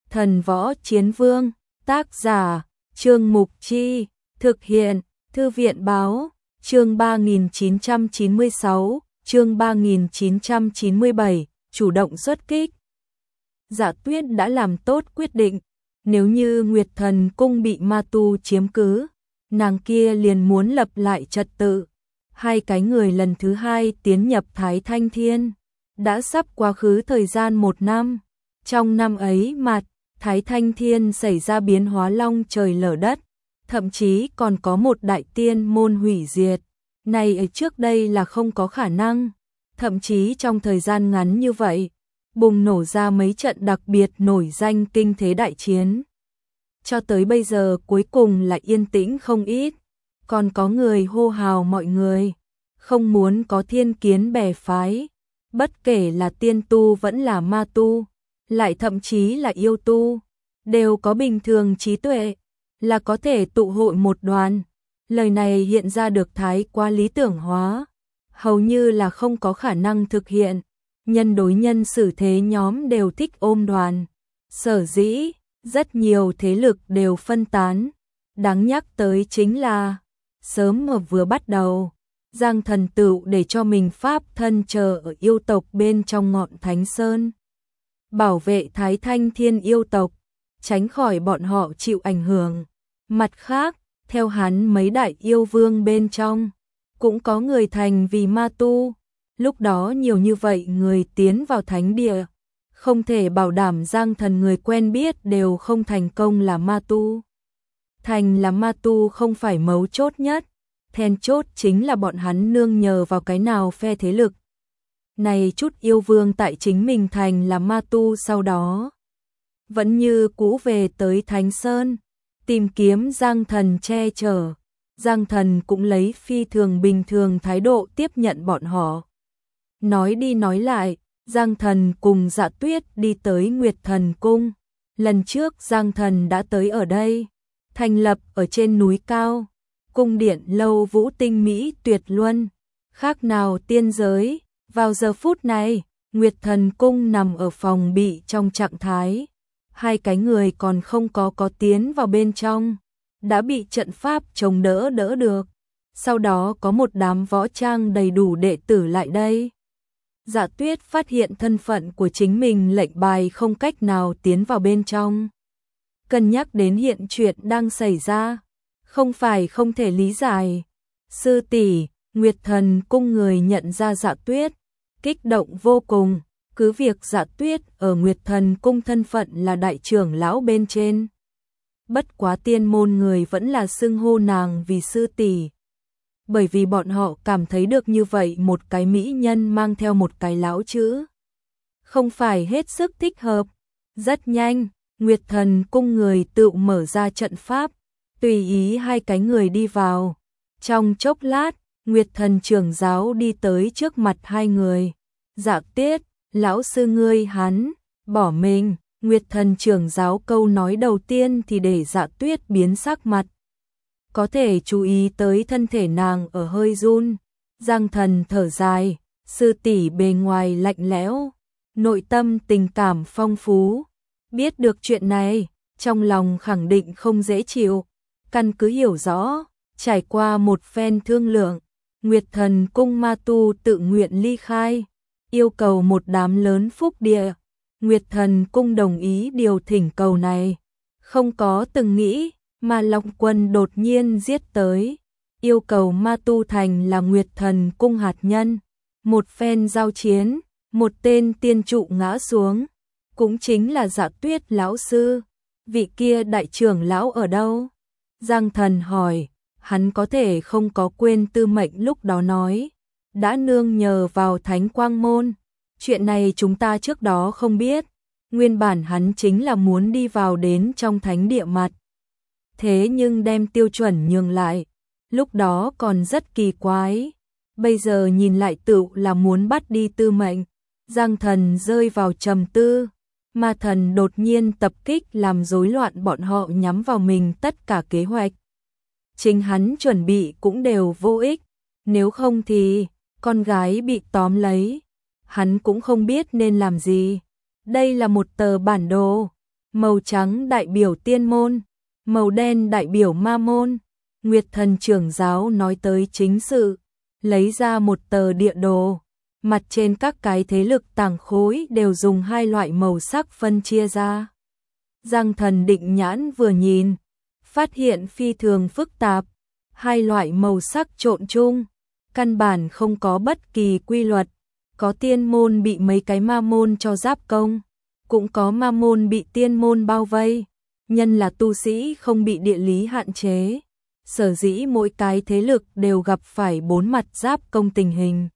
Thần Võ Chiến Vương, tác giả, Trương Mục Chi, thực hiện, Thư viện Báo, chương 3996, chương 3997, chủ động xuất kích. Dạ Tuyết đã làm tốt quyết định, nếu như Nguyệt Thần Cung bị ma tu chiếm cứ, nàng kia liền muốn lập lại trật tự. Hai cái người lần thứ hai tiến nhập Thái Thanh Thiên, đã sắp quá khứ thời gian 1 năm. Trong năm ấy mặt, Thái Thanh Thiên xảy ra biến hóa long trời lở đất, thậm chí còn có một đại tiên môn hủy diệt. Này ở trước đây là không có khả năng, thậm chí trong thời gian ngắn như vậy, bùng nổ ra mấy trận đặc biệt nổi danh kinh thế đại chiến. Cho tới bây giờ cuối cùng là yên tĩnh không ít, còn có người hô hào mọi người, không muốn có thiên kiến bè phái, bất kể là tiên tu vẫn là ma tu, lại thậm chí là yêu tu, đều có bình thường trí tuệ, là có thể tụ hội một đoàn. Lời này hiện ra được thái quá lý tưởng hóa, hầu như là không có khả năng thực hiện. Nhân đối nhân xử thế nhóm đều thích ôm đoàn, sở dĩ rất nhiều thế lực đều phân tán. Đáng nhắc tới chính là sớm mà vừa bắt đầu, Giang Thần Tựu để cho mình pháp thân chờ ở yêu tộc bên trong ngọn Thánh Sơn, bảo vệ Thái Thanh Thiên yêu tộc, tránh khỏi bọn họ chịu ảnh hưởng. Mặt khác, theo hắn mấy đại yêu vương bên trong, cũng có người thành vì ma tu. Lúc đó nhiều như vậy người tiến vào thánh địa, không thể bảo đảm Giang Thần người quen biết đều không thành công là ma tu. Thành là ma tu không phải mấu chốt nhất, then chốt chính là bọn hắn nương nhờ vào cái nào phe thế lực. Này chút yêu vương tại chính mình thành là ma tu sau đó, vẫn như cũ về tới Thánh Sơn, tìm kiếm Giang Thần che chở. Giang Thần cũng lấy phi thường bình thường thái độ tiếp nhận bọn họ. Nói đi nói lại, Giang Thần cùng Dạ Tuyết đi tới Nguyệt Thần Cung. Lần trước Giang Thần đã tới ở đây, thành lập ở trên núi cao, cung điện lâu vũ tinh mỹ tuyệt luân, khác nào tiên giới. Vào giờ phút này, Nguyệt Thần Cung nằm ở phòng bị trong trạng thái, hai cái người còn không có tiến vào bên trong, đã bị trận pháp chống đỡ được. Sau đó có một đám võ trang đầy đủ đệ tử lại đây. Dạ Tuyết phát hiện thân phận của chính mình lệnh bài không cách nào tiến vào bên trong. Cân nhắc đến hiện chuyện đang xảy ra, không phải không thể lý giải. Sư tỷ, Nguyệt Thần Cung người nhận ra Dạ Tuyết, kích động vô cùng, cứ việc Dạ Tuyết ở Nguyệt Thần Cung thân phận là đại trưởng lão bên trên. Bất quá tiên môn người vẫn là xưng hô nàng vì sư tỷ, bởi vì bọn họ cảm thấy được như vậy một cái mỹ nhân mang theo một cái lão chữ, không phải hết sức thích hợp. Rất nhanh, Nguyệt Thần Cung người tự mở ra trận pháp, tùy ý hai cái người đi vào. Trong chốc lát, Nguyệt Thần trưởng giáo đi tới trước mặt hai người. Dạ Tuyết, lão sư ngươi hắn bỏ mình. Nguyệt Thần trưởng giáo câu nói đầu tiên thì để Dạ Tuyết biến sắc mặt. Có thể chú ý tới thân thể nàng ở hơi run. Giang Thần thở dài, sư tỷ bề ngoài lạnh lẽo, nội tâm tình cảm phong phú. Biết được chuyện này, trong lòng khẳng định không dễ chịu. Căn cứ hiểu rõ, trải qua một phen thương lượng, Nguyệt Thần Cung ma tu tự nguyện ly khai, yêu cầu một đám lớn phúc địa. Nguyệt Thần Cung đồng ý điều thỉnh cầu này, không có từng nghĩ, mà Long Quân đột nhiên giết tới, yêu cầu ma tu thành là Nguyệt Thần Cung hạt nhân. Một phen giao chiến, một tên tiên trụ ngã xuống, cũng chính là Dạ Tuyết lão sư. Vị kia đại trưởng lão ở đâu? Giang Thần hỏi, hắn có thể không có quên tư mệnh lúc đó nói, đã nương nhờ vào Thánh Quang Môn. Chuyện này chúng ta trước đó không biết, nguyên bản hắn chính là muốn đi vào đến trong thánh địa mặt. Thế nhưng đem tiêu chuẩn nhường lại, lúc đó còn rất kỳ quái, bây giờ nhìn lại tựu là muốn bắt đi tư mệnh. Giang Thần rơi vào trầm tư, ma thần đột nhiên tập kích làm rối loạn bọn họ nhắm vào mình tất cả kế hoạch. Chính hắn chuẩn bị cũng đều vô ích, nếu không thì con gái bị tóm lấy, hắn cũng không biết nên làm gì. Đây là một tờ bản đồ, màu trắng đại biểu tiên môn, màu đen đại biểu ma môn. Nguyệt Thần trưởng giáo nói tới chính sự, lấy ra một tờ địa đồ, mặt trên các cái thế lực tàng khối đều dùng hai loại màu sắc phân chia ra. Giang Thần định nhãn vừa nhìn, phát hiện phi thường phức tạp, hai loại màu sắc trộn chung, căn bản không có bất kỳ quy luật, có tiên môn bị mấy cái ma môn cho giáp công, cũng có ma môn bị tiên môn bao vây, nhân là tu sĩ không bị địa lý hạn chế. Sở dĩ mỗi cái thế lực đều gặp phải bốn mặt giáp công tình hình.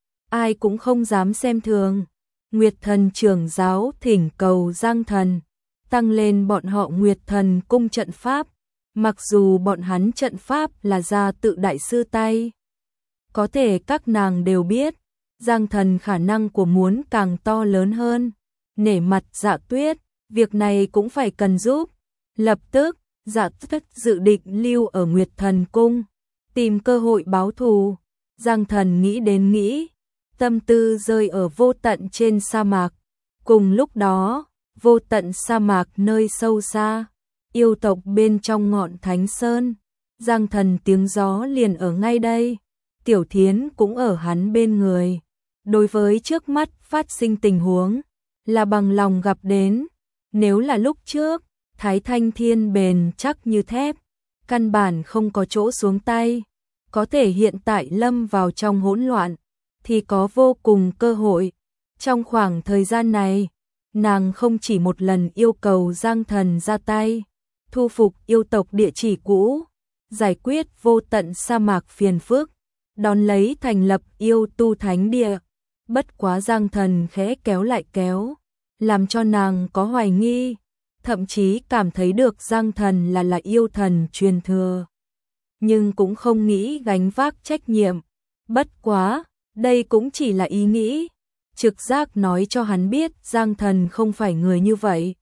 Ai cũng không dám xem thường. Nguyệt Thần trưởng giáo thỉnh cầu Giang Thần, tăng lên bọn họ Nguyệt Thần cung trận pháp, mặc dù bọn hắn trận pháp là ra tự đại sư tay. Có thể các nàng đều biết, Giang Thần khả năng của muốn càng to lớn hơn. Nể mặt Dạ Tuyết, việc này cũng phải cần giúp. Lập tức, Dạ Tuyết dự định lưu ở Nguyệt Thần cung, tìm cơ hội báo thù. Giang Thần nghĩ đến nghĩ, tâm tư rơi ở vô tận trên sa mạc. Cùng lúc đó, vô tận sa mạc nơi sâu xa, yêu tộc bên trong ngọn Thánh Sơn. Giang Thần tiếng gió liền ở ngay đây, Tiểu Thiến cũng ở hắn bên người. Đối với trước mắt phát sinh tình huống, là bằng lòng gặp đến. Nếu là lúc trước, Thái Thanh Thiên bền chắc như thép, căn bản không có chỗ xuống tay, có thể hiện tại lâm vào trong hỗn loạn, thì có vô cùng cơ hội. Trong khoảng thời gian này, nàng không chỉ một lần yêu cầu Giang Thần ra tay, thu phục yêu tộc địa chỉ cũ, giải quyết vô tận sa mạc phiền phức, đón lấy thành lập yêu tu thánh địa. Bất quá Giang Thần khẽ kéo lại kéo, làm cho nàng có hoài nghi, thậm chí cảm thấy được Giang Thần là yêu thần truyền thừa. Nhưng cũng không nghĩ gánh vác trách nhiệm. Bất quá, đây cũng chỉ là ý nghĩ. Trực giác nói cho hắn biết Giang Thần không phải người như vậy.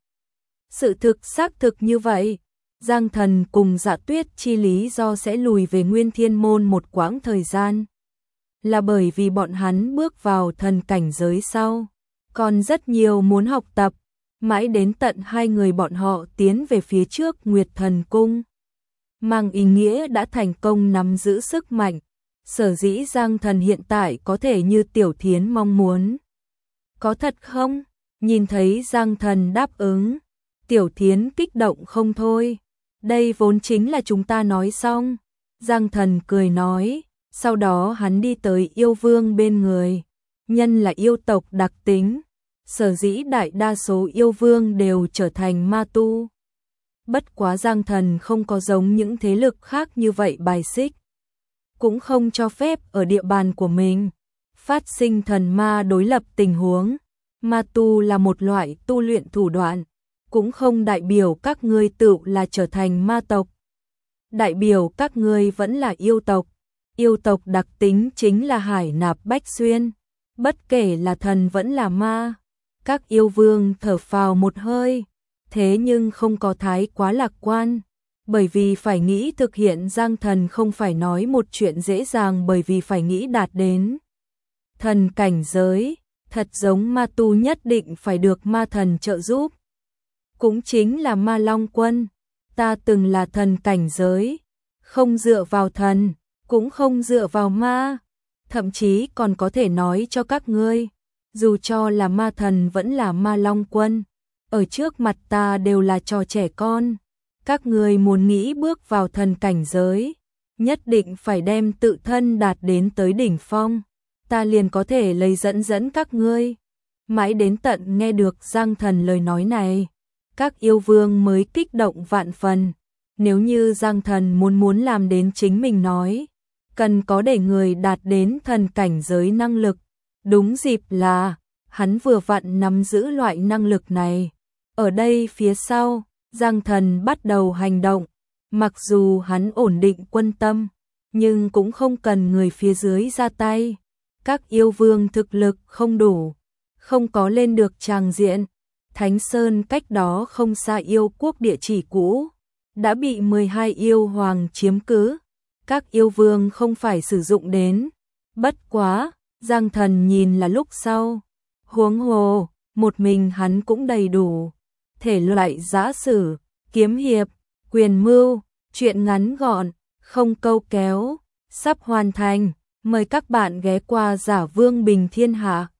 Sự thực xác thực như vậy. Giang Thần cùng Dạ Tuyết chi lý do sẽ lùi về Nguyên Thiên Môn một quãng thời gian, là bởi vì bọn hắn bước vào thần cảnh giới sau, còn rất nhiều muốn học tập, mãi đến tận hai người bọn họ tiến về phía trước Nguyệt Thần cung, mang ý nghĩa đã thành công nắm giữ sức mạnh. Sở dĩ Giang Thần hiện tại có thể như Tiểu Thiến mong muốn. Có thật không? Nhìn thấy Giang Thần đáp ứng, Tiểu Thiến kích động không thôi. Đây vốn chính là chúng ta nói xong. Giang Thần cười nói, sau đó hắn đi tới yêu vương bên người. Nhân là yêu tộc đặc tính, sở dĩ đại đa số yêu vương đều trở thành ma tu. Bất quá Giang Thần không có giống những thế lực khác như vậy bài xích, cũng không cho phép ở địa bàn của mình phát sinh thần ma đối lập tình huống. Ma tu là một loại tu luyện thủ đoạn, cũng không đại biểu các ngươi tự là trở thành ma tộc. Đại biểu các ngươi vẫn là yêu tộc. Yêu tộc đặc tính chính là hải nạp bách xuyên, bất kể là thần vẫn là ma. Các yêu vương thở phào một hơi, thế nhưng không có thái quá lạc quan, bởi vì phải nghĩ thực hiện Giang Thần không phải nói một chuyện dễ dàng, bởi vì phải nghĩ đạt đến thần cảnh giới, thật giống ma tu nhất định phải được ma thần trợ giúp. Cũng chính là Ma Long Quân, ta từng là thần cảnh giới, không dựa vào thần, cũng không dựa vào ma, thậm chí còn có thể nói cho các ngươi, dù cho là ma thần vẫn là Ma Long Quân, ở trước mặt ta đều là trò trẻ con. Các ngươi muốn nghĩ bước vào thần cảnh giới, nhất định phải đem tự thân đạt đến tới đỉnh phong, ta liền có thể lấy dẫn các ngươi. Mãi đến tận nghe được Giang Thần lời nói này, các yêu vương mới kích động vạn phần. Nếu như Giang Thần muốn làm đến chính mình nói, cần có để người đạt đến thần cảnh giới năng lực. Đúng dịp là, hắn vừa vặn nắm giữ loại năng lực này. Ở đây phía sau, Giang Thần bắt đầu hành động. Mặc dù hắn ổn định quân tâm, nhưng cũng không cần người phía dưới ra tay. Các yêu vương thực lực không đủ, không có lên được tràng diện. Thánh Sơn cách đó không xa yêu quốc địa chỉ cũ, đã bị 12 yêu hoàng chiếm cứ. Các yêu vương không phải sử dụng đến. Bất quá, Giang Thần nhìn là lúc sau. Huống hồ, một mình hắn cũng đầy đủ. thể loại giã sử, kiếm hiệp, quyền mưu, truyện ngắn gọn, không câu kéo, sắp hoàn thành. Mời các bạn ghé qua Giả Vương Bình Thiên Hạ.